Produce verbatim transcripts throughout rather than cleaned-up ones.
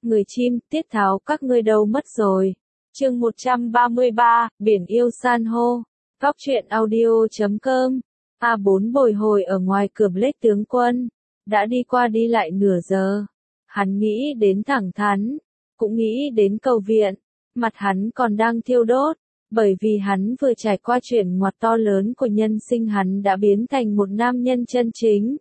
người chim, tiết tháo các ngươi đâu mất rồi. Chương một trăm ba mươi ba, Biển yêu san hô. Góc truyện audio chấm com. A bốn bồi hồi ở ngoài cửa Blake tướng quân. Đã đi qua đi lại nửa giờ. Hắn nghĩ đến thẳng thắn. Cũng nghĩ đến cầu viện. Mặt hắn còn đang thiêu đốt. Bởi vì hắn vừa trải qua chuyển ngoặt to lớn của nhân sinh, hắn đã biến thành một nam nhân chân chính.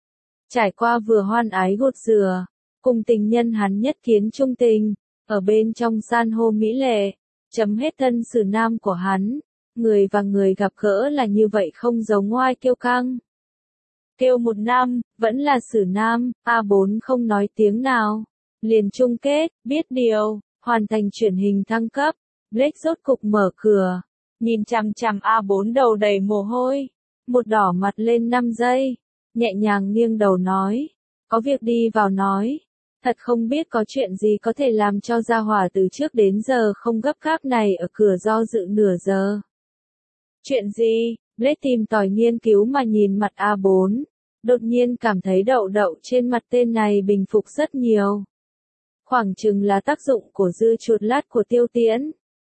Trải qua vừa hoan ái gột rửa. Cùng tình nhân hắn nhất kiến trung tình. Ở bên trong san hô mỹ lệ. Chấm hết thân sử nam của hắn. Người và người gặp gỡ là như vậy, không giống ngoai kiêu căng. Kêu một năm, vẫn là sử nam. A bốn không nói tiếng nào. Liền chung kết, biết điều, hoàn thành chuyển hình thăng cấp. Blake rốt cục mở cửa. Nhìn chằm chằm A bốn đầu đầy mồ hôi. Một đỏ mặt lên năm giây. Nhẹ nhàng nghiêng đầu nói. Có việc đi vào nói. Thật không biết có chuyện gì có thể làm cho gia hỏa từ trước đến giờ không gấp gáp này ở cửa do dự nửa giờ. Chuyện gì? Blake tìm tòi nghiên cứu mà nhìn mặt A bốn. Đột nhiên cảm thấy đậu đậu trên mặt tên này bình phục rất nhiều. Khoảng chừng là tác dụng của dưa chuột lát của Tiêu Tiễn.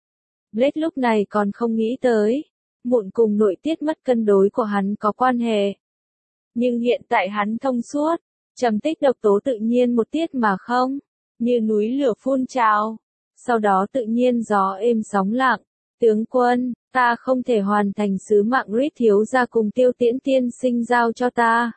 Blake lúc này còn không nghĩ tới. Mụn cùng nội tiết mất cân đối của hắn có quan hệ. Nhưng hiện tại hắn thông suốt. Trầm tích độc tố tự nhiên một tiết mà không. Như núi lửa phun trào. Sau đó tự nhiên gió êm sóng lặng. Tướng quân, ta không thể hoàn thành sứ mạng Rít thiếu gia cùng Tiêu Tiễn tiên sinh giao cho ta.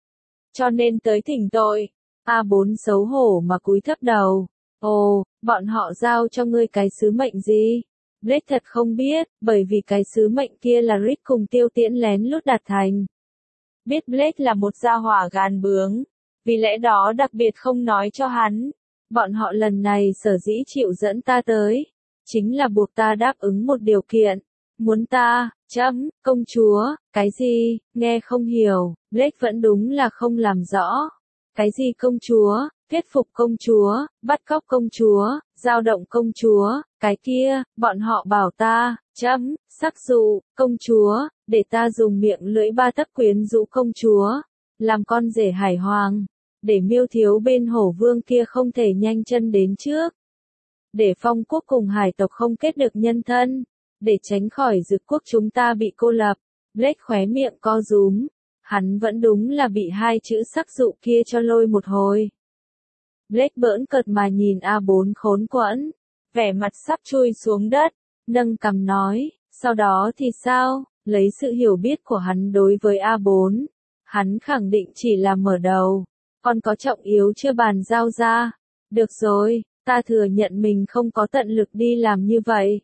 Cho nên tới thỉnh tội. A bốn xấu hổ mà cúi thấp đầu. Ồ, bọn họ giao cho ngươi cái sứ mệnh gì? Blake thật không biết, bởi vì cái sứ mệnh kia là Rít cùng Tiêu Tiễn lén lút đạt thành. Biết Blake là một gia hỏa gan bướng. Vì lẽ đó đặc biệt không nói cho hắn. Bọn họ lần này sở dĩ chịu dẫn ta tới. Chính là buộc ta đáp ứng một điều kiện. Muốn ta, chấm, công chúa, cái gì, nghe không hiểu, Blake vẫn đúng là không làm rõ. Cái gì công chúa, thuyết phục công chúa, bắt cóc công chúa, giao động công chúa, cái kia, bọn họ bảo ta, chấm, sắc dụ, công chúa, để ta dùng miệng lưỡi ba tấc quyến rũ công chúa, làm con rể Hải Hoàng, để Miêu thiếu bên Hổ Vương kia không thể nhanh chân đến trước. Để Phong quốc cùng hải tộc không kết được nhân thân, để tránh khỏi Dực quốc chúng ta bị cô lập. Blake khóe miệng co rúm, hắn vẫn đúng là bị hai chữ sắc dụ kia cho lôi một hồi. Blake bỡn cợt mà nhìn A bốn khốn quẫn, vẻ mặt sắp chui xuống đất, nâng cằm nói, sau đó thì sao? Lấy sự hiểu biết của hắn đối với A bốn, hắn khẳng định chỉ là mở đầu, còn có trọng yếu chưa bàn giao ra. Được rồi. Ta thừa nhận mình không có tận lực đi làm như vậy.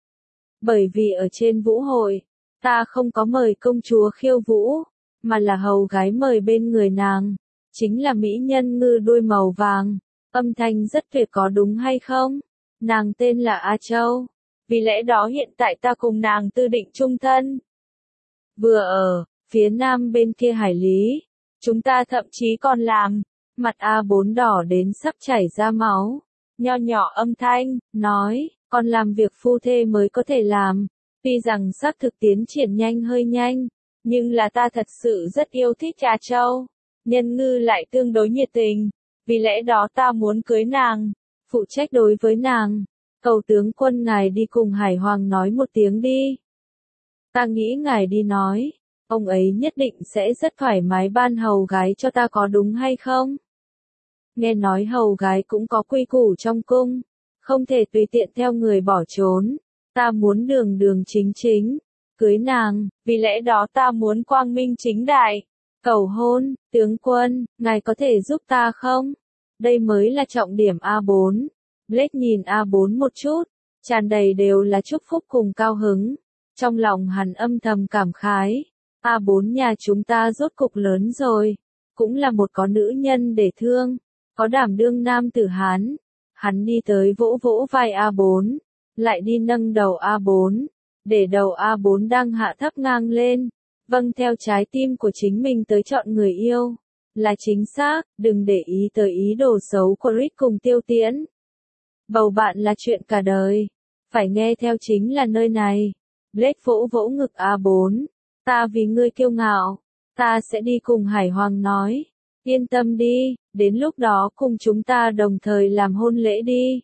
Bởi vì ở trên vũ hội, ta không có mời công chúa khiêu vũ, mà là hầu gái mời bên người nàng. Chính là mỹ nhân ngư đuôi màu vàng. Âm thanh rất tuyệt có đúng hay không? Nàng tên là A Châu. Vì lẽ đó hiện tại ta cùng nàng tư định chung thân. Vừa ở, phía nam bên kia hải lý. Chúng ta thậm chí còn làm. Mặt A bốn đỏ đến sắp chảy ra máu. Nho nhỏ âm thanh, nói, còn làm việc phu thê mới có thể làm. Tuy rằng xác thực tiến triển nhanh hơi nhanh, nhưng là ta thật sự rất yêu thích A Châu. Nhân ngư lại tương đối nhiệt tình, vì lẽ đó ta muốn cưới nàng, phụ trách đối với nàng. Cầu tướng quân ngài đi cùng Hải Hoàng nói một tiếng đi. Ta nghĩ ngài đi nói, ông ấy nhất định sẽ rất thoải mái ban hầu gái cho ta có đúng hay không? Nghe nói hầu gái cũng có quy củ trong cung, không thể tùy tiện theo người bỏ trốn. Ta muốn đường đường chính chính, cưới nàng, vì lẽ đó ta muốn quang minh chính đại. Cầu hôn, tướng quân, ngài có thể giúp ta không? Đây mới là trọng điểm A bốn. Blake nhìn A bốn một chút, tràn đầy đều là chúc phúc cùng cao hứng. Trong lòng hắn âm thầm cảm khái. A bốn nhà chúng ta rốt cục lớn rồi, cũng là một có nữ nhân để thương. Có đảm đương nam tử Hán. Hắn đi tới vỗ vỗ vai A bốn, lại đi nâng đầu A bốn, để đầu A bốn đang hạ thấp ngang lên, vâng theo trái tim của chính mình tới chọn người yêu, là chính xác, đừng để ý tới ý đồ xấu của Rít cùng Tiêu Tiễn. Bầu bạn là chuyện cả đời, phải nghe theo chính là nơi này. Blake vỗ vỗ ngực A bốn, ta vì ngươi kiêu ngạo, ta sẽ đi cùng Hải Hoàng nói, yên tâm đi, đến lúc đó cùng chúng ta đồng thời làm hôn lễ đi.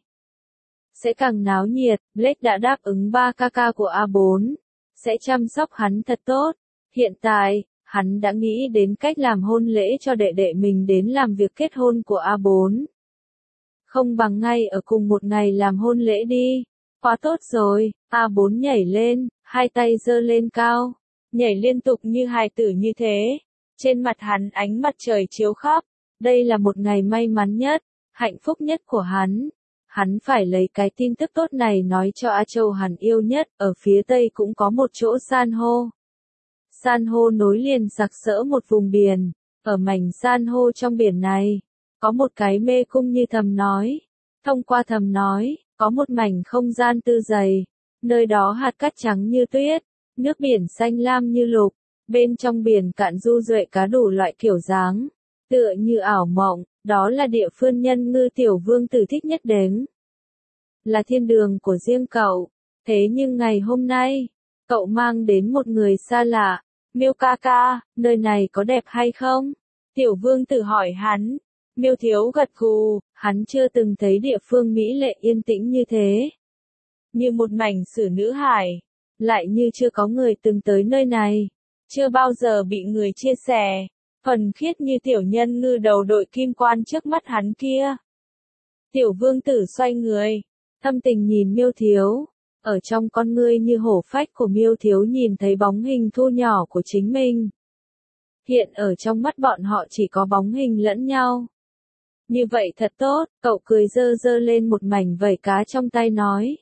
Sẽ càng náo nhiệt, Blake đã đáp ứng ba ca ca của A bốn, sẽ chăm sóc hắn thật tốt. Hiện tại, hắn đã nghĩ đến cách làm hôn lễ cho đệ đệ mình đến làm việc kết hôn của A bốn. Không bằng ngay ở cùng một ngày làm hôn lễ đi. Quá tốt rồi, A bốn nhảy lên, hai tay giơ lên cao, nhảy liên tục như hài tử như thế. Trên mặt hắn ánh mặt trời chiếu khắp, đây là một ngày may mắn nhất, hạnh phúc nhất của hắn. Hắn phải lấy cái tin tức tốt này nói cho A Châu hắn yêu nhất, ở phía tây cũng có một chỗ san hô. San hô nối liền sặc sỡ một vùng biển, ở mảnh san hô trong biển này, có một cái mê cung như thầm nói. Thông qua thầm nói, có một mảnh không gian tư dày, nơi đó hạt cát trắng như tuyết, nước biển xanh lam như lục, bên trong biển cạn du duệ cá đủ loại kiểu dáng, tựa như ảo mộng, đó là địa phương nhân ngư tiểu vương tử thích nhất đến. Là thiên đường của riêng cậu, thế nhưng ngày hôm nay, cậu mang đến một người xa lạ. Miêu ca ca, nơi này có đẹp hay không? Tiểu vương tử hỏi hắn. Miêu thiếu gật gù, hắn chưa từng thấy địa phương mỹ lệ yên tĩnh như thế. Như một mảnh sử nữ hải, lại như chưa có người từng tới nơi này, chưa bao giờ bị người chia sẻ, thuần khiết như tiểu nhân ngư đầu đội kim quan trước mắt hắn kia. Tiểu vương tử xoay người, thâm tình nhìn Miêu thiếu. Ở trong con ngươi như hổ phách của Miêu thiếu nhìn thấy bóng hình thu nhỏ của chính mình. Hiện ở trong mắt bọn họ chỉ có bóng hình lẫn nhau. Như vậy thật tốt, cậu cười dơ dơ lên một mảnh vảy cá trong tay nói.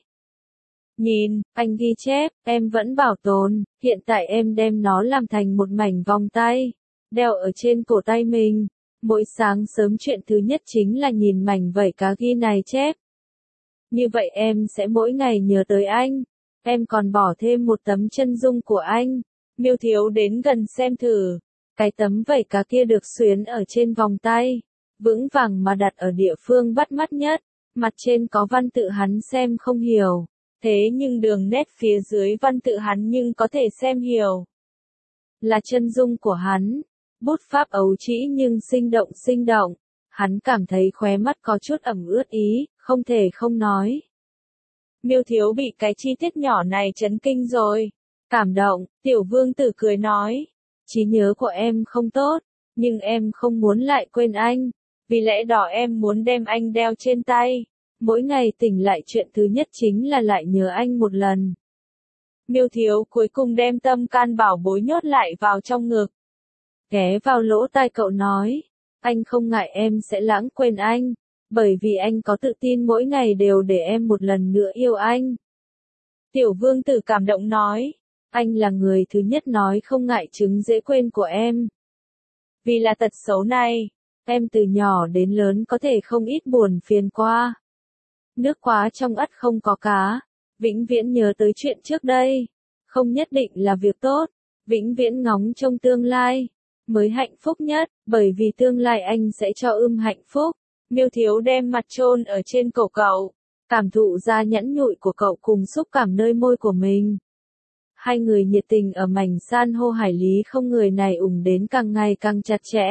Nhìn, anh ghi chép, em vẫn bảo tồn, hiện tại em đem nó làm thành một mảnh vòng tay, đeo ở trên cổ tay mình. Mỗi sáng sớm chuyện thứ nhất chính là nhìn mảnh vảy cá ghi này chép. Như vậy em sẽ mỗi ngày nhớ tới anh. Em còn bỏ thêm một tấm chân dung của anh. Miêu thiếu đến gần xem thử. Cái tấm vảy cá kia được xuyến ở trên vòng tay, vững vàng mà đặt ở địa phương bắt mắt nhất. Mặt trên có văn tự hắn xem không hiểu, thế nhưng đường nét phía dưới văn tự hắn nhưng có thể xem hiểu. Là chân dung của hắn. Bút pháp ấu trĩ nhưng sinh động sinh động. Hắn cảm thấy khóe mắt có chút ẩm ướt ý, không thể không nói. Miêu thiếu bị cái chi tiết nhỏ này chấn kinh rồi. Cảm động, tiểu vương tử cười nói. Trí nhớ của em không tốt, nhưng em không muốn lại quên anh. Vì lẽ đó em muốn đem anh đeo trên tay. Mỗi ngày tỉnh lại chuyện thứ nhất chính là lại nhớ anh một lần. Miêu thiếu cuối cùng đem tâm can bảo bối nhốt lại vào trong ngực. Ghé vào lỗ tai cậu nói. Anh không ngại em sẽ lãng quên anh, bởi vì anh có tự tin mỗi ngày đều để em một lần nữa yêu anh. Tiểu vương tử cảm động nói, anh là người thứ nhất nói không ngại chứng dễ quên của em. Vì là tật xấu này, em từ nhỏ đến lớn có thể không ít buồn phiền qua. Nước quá trong ắt không có cá, vĩnh viễn nhớ tới chuyện trước đây, không nhất định là việc tốt, vĩnh viễn ngóng trông tương lai. Mới hạnh phúc nhất, bởi vì tương lai anh sẽ cho ưm hạnh phúc. Miêu thiếu đem mặt chôn ở trên cổ cậu, cảm thụ ra nhẫn nhụi của cậu cùng xúc cảm nơi môi của mình. Hai người nhiệt tình ở mảnh san hô hải lý không người này ủng đến càng ngày càng chặt chẽ.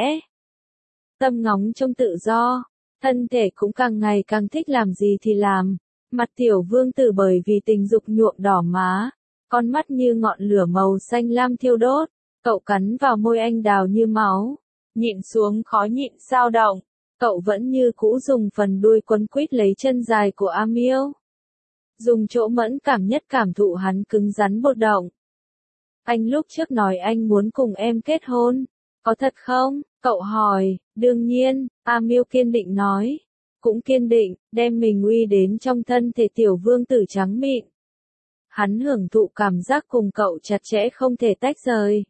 Tâm ngóng trông tự do, thân thể cũng càng ngày càng thích làm gì thì làm. Mặt tiểu vương tử bởi vì tình dục nhuộm đỏ má, con mắt như ngọn lửa màu xanh lam thiêu đốt. Cậu cắn vào môi anh đào như máu, nhịn xuống khó nhịn sao động, cậu vẫn như cũ dùng phần đuôi quấn quýt lấy chân dài của A Miêu. Dùng chỗ mẫn cảm nhất cảm thụ hắn cứng rắn bột động. Anh lúc trước nói anh muốn cùng em kết hôn, có thật không? Cậu hỏi, đương nhiên, A Miêu kiên định nói. Cũng kiên định, đem mình uy đến trong thân thể tiểu vương tử trắng mịn. Hắn hưởng thụ cảm giác cùng cậu chặt chẽ không thể tách rời.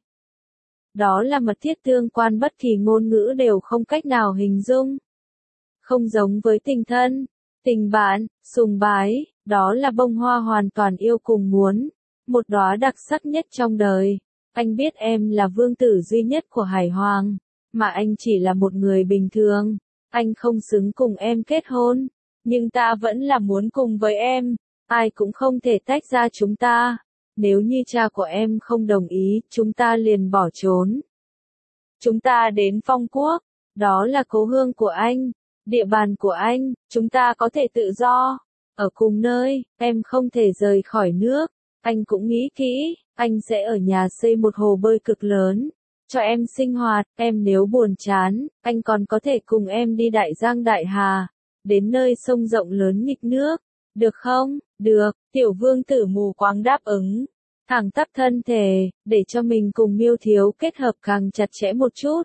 Đó là mật thiết tương quan bất kỳ ngôn ngữ đều không cách nào hình dung. Không giống với tình thân, tình bạn, sùng bái, đó là bông hoa hoàn toàn yêu cùng muốn. Một đóa đặc sắc nhất trong đời. Anh biết em là vương tử duy nhất của Hải Hoàng, mà anh chỉ là một người bình thường. Anh không xứng cùng em kết hôn, nhưng ta vẫn là muốn cùng với em. Ai cũng không thể tách ra chúng ta. Nếu như cha của em không đồng ý, chúng ta liền bỏ trốn. Chúng ta đến Phong Quốc, Đó là cố hương của anh, địa bàn của anh, chúng ta có thể tự do, ở cùng nơi, em không thể rời khỏi nước. Anh cũng nghĩ kỹ, anh sẽ ở nhà xây một hồ bơi cực lớn, cho em sinh hoạt, em nếu buồn chán, anh còn có thể cùng em đi Đại Giang Đại Hà, đến nơi sông rộng lớn nghịch nước, được không? Được, tiểu vương tử mù quáng đáp ứng, thẳng tắp thân thể, để cho mình cùng Miêu Thiếu kết hợp càng chặt chẽ một chút.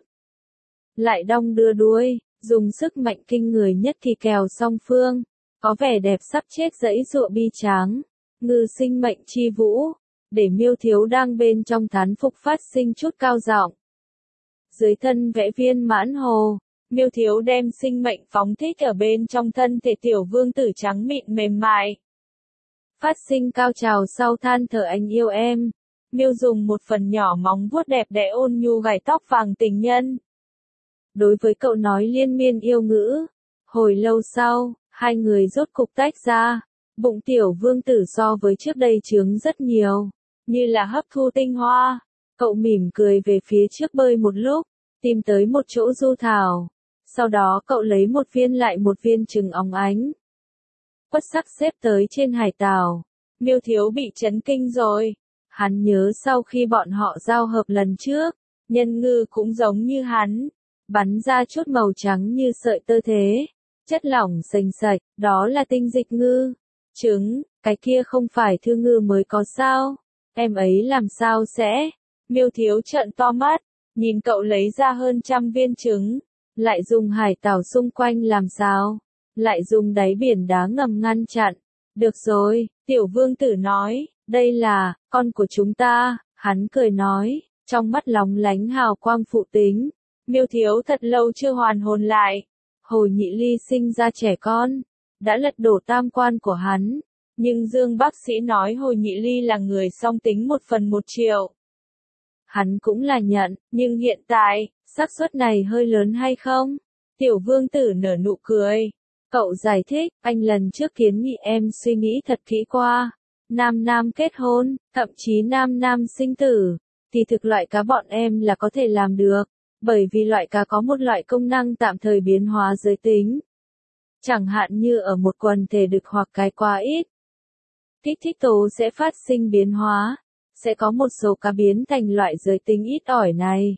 Lại đong đưa đuôi, dùng sức mạnh kinh người nhất thì kèo song phương, có vẻ đẹp sắp chết dẫy dụa bi tráng, ngư sinh mệnh chi vũ, để Miêu Thiếu đang bên trong thán phục phát sinh chút cao giọng. Dưới thân vẽ viên mãn hồ, Miêu Thiếu đem sinh mệnh phóng thích ở bên trong thân thể tiểu vương tử trắng mịn mềm mại. Phát sinh cao trào sau than thở anh yêu em, Miêu dùng một phần nhỏ móng vuốt đẹp đẽ ôn nhu gảy tóc vàng tình nhân. Đối với cậu nói liên miên yêu ngữ, hồi lâu sau, hai người rốt cục tách ra, bụng tiểu vương tử so với trước đây trướng rất nhiều, như là hấp thu tinh hoa. Cậu mỉm cười về phía trước bơi một lúc, tìm tới một chỗ du thảo, sau đó cậu lấy một viên lại một viên trừng óng ánh. Quất sắc xếp tới trên hải tảo, Miêu Thiếu bị chấn kinh rồi, hắn nhớ sau khi bọn họ giao hợp lần trước, nhân ngư cũng giống như hắn, bắn ra chút màu trắng như sợi tơ thế, chất lỏng sềnh sạch, đó là tinh dịch ngư, trứng, cái kia không phải thư ngư mới có sao, em ấy làm sao sẽ, Miêu Thiếu trợn to mắt, nhìn cậu lấy ra hơn trăm viên trứng, lại dùng hải tảo xung quanh làm sao, lại dùng đáy biển đá ngầm ngăn chặn, được rồi, tiểu vương tử nói, đây là, con của chúng ta, hắn cười nói, trong mắt lóng lánh hào quang phụ tính. Miêu Thiếu thật lâu chưa hoàn hồn lại. Hồ Nhị Ly sinh ra trẻ con, đã lật đổ tam quan của hắn. Nhưng Dương bác sĩ nói Hồ Nhị Ly là người song tính một phần một triệu. Hắn cũng là nhận, nhưng hiện tại, xác suất này hơi lớn hay không? Tiểu vương tử nở nụ cười. Cậu giải thích, anh lần trước kiến nghị em suy nghĩ thật kỹ qua. Nam nam kết hôn, thậm chí nam nam sinh tử, thì thực loại cá bọn em là có thể làm được. Bởi vì loại cá có một loại công năng tạm thời biến hóa giới tính. Chẳng hạn như ở một quần thể đực hoặc cái quá ít. Kích thích tố sẽ phát sinh biến hóa, sẽ có một số cá biến thành loại giới tính ít ỏi này.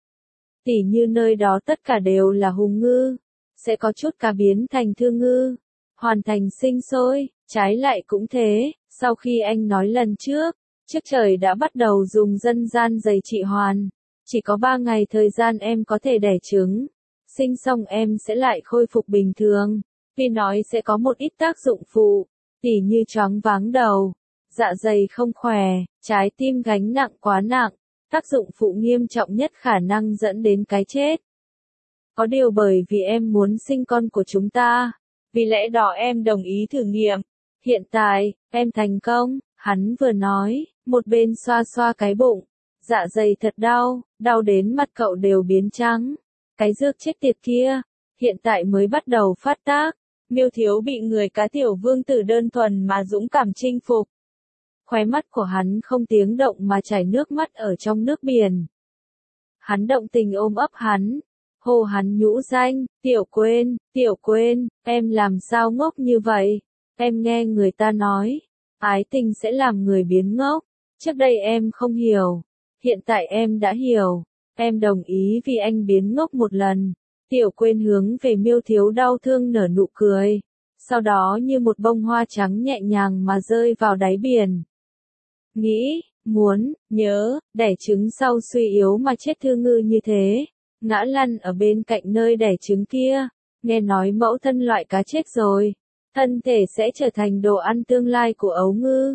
Tỉ như nơi đó tất cả đều là hùng ngư, sẽ có chút cá biến thành thương ngư, hoàn thành sinh sôi, trái lại cũng thế, sau khi anh nói lần trước, trước trời đã bắt đầu dùng dân gian giày trị hoàn. Chỉ có ba ngày thời gian em có thể đẻ trứng, sinh xong em sẽ lại khôi phục bình thường, vì nói sẽ có một ít tác dụng phụ, tỉ như choáng váng đầu, dạ dày không khỏe, trái tim gánh nặng quá nặng, tác dụng phụ nghiêm trọng nhất khả năng dẫn đến cái chết. Có điều bởi vì em muốn sinh con của chúng ta, vì lẽ đó em đồng ý thử nghiệm, hiện tại, em thành công, hắn vừa nói, một bên xoa xoa cái bụng. Dạ dày thật đau, đau đến mặt cậu đều biến trắng. Cái dược chết tiệt kia, hiện tại mới bắt đầu phát tác. Miêu Thiếu bị người cá tiểu vương tử đơn thuần mà dũng cảm chinh phục. Khóe mắt của hắn không tiếng động mà chảy nước mắt ở trong nước biển. Hắn động tình ôm ấp hắn, hô hắn nhũ danh, tiểu quên, tiểu quên, em làm sao ngốc như vậy? Em nghe người ta nói, ái tình sẽ làm người biến ngốc. Trước đây em không hiểu. Hiện tại em đã hiểu, em đồng ý vì anh biến ngốc một lần. Tiểu quên hướng về Miêu Thiếu đau thương nở nụ cười, sau đó như một bông hoa trắng nhẹ nhàng mà rơi vào đáy biển. Nghĩ, muốn, nhớ, đẻ trứng sau suy yếu mà chết thư ngư như thế, ngã lăn ở bên cạnh nơi đẻ trứng kia, nghe nói mẫu thân loại cá chết rồi, thân thể sẽ trở thành đồ ăn tương lai của ấu ngư.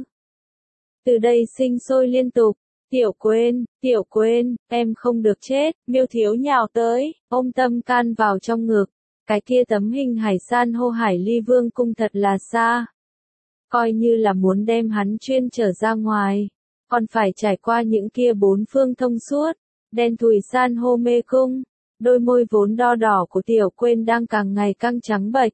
Từ đây sinh sôi liên tục. Tiểu quên, tiểu quên, em không được chết, Miêu Thiếu nhào tới, ôm Tâm Can vào trong ngực, cái kia tấm hình hải san hô Hải Ly Vương cung thật là xa. Coi như là muốn đem hắn chuyên trở ra ngoài, còn phải trải qua những kia bốn phương thông suốt, đen thùi san hô mê cung, đôi môi vốn đo đỏ của tiểu quên đang càng ngày càng trắng bệch.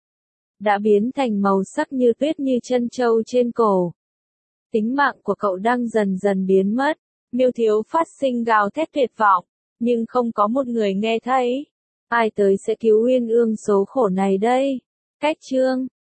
Đã biến thành màu sắc như tuyết như chân châu trên cổ. Tính mạng của cậu đang dần dần biến mất, Miêu Thiếu phát sinh gào thét tuyệt vọng, nhưng không có một người nghe thấy. Ai tới sẽ cứu Uyên Ương số khổ này đây? Cách chương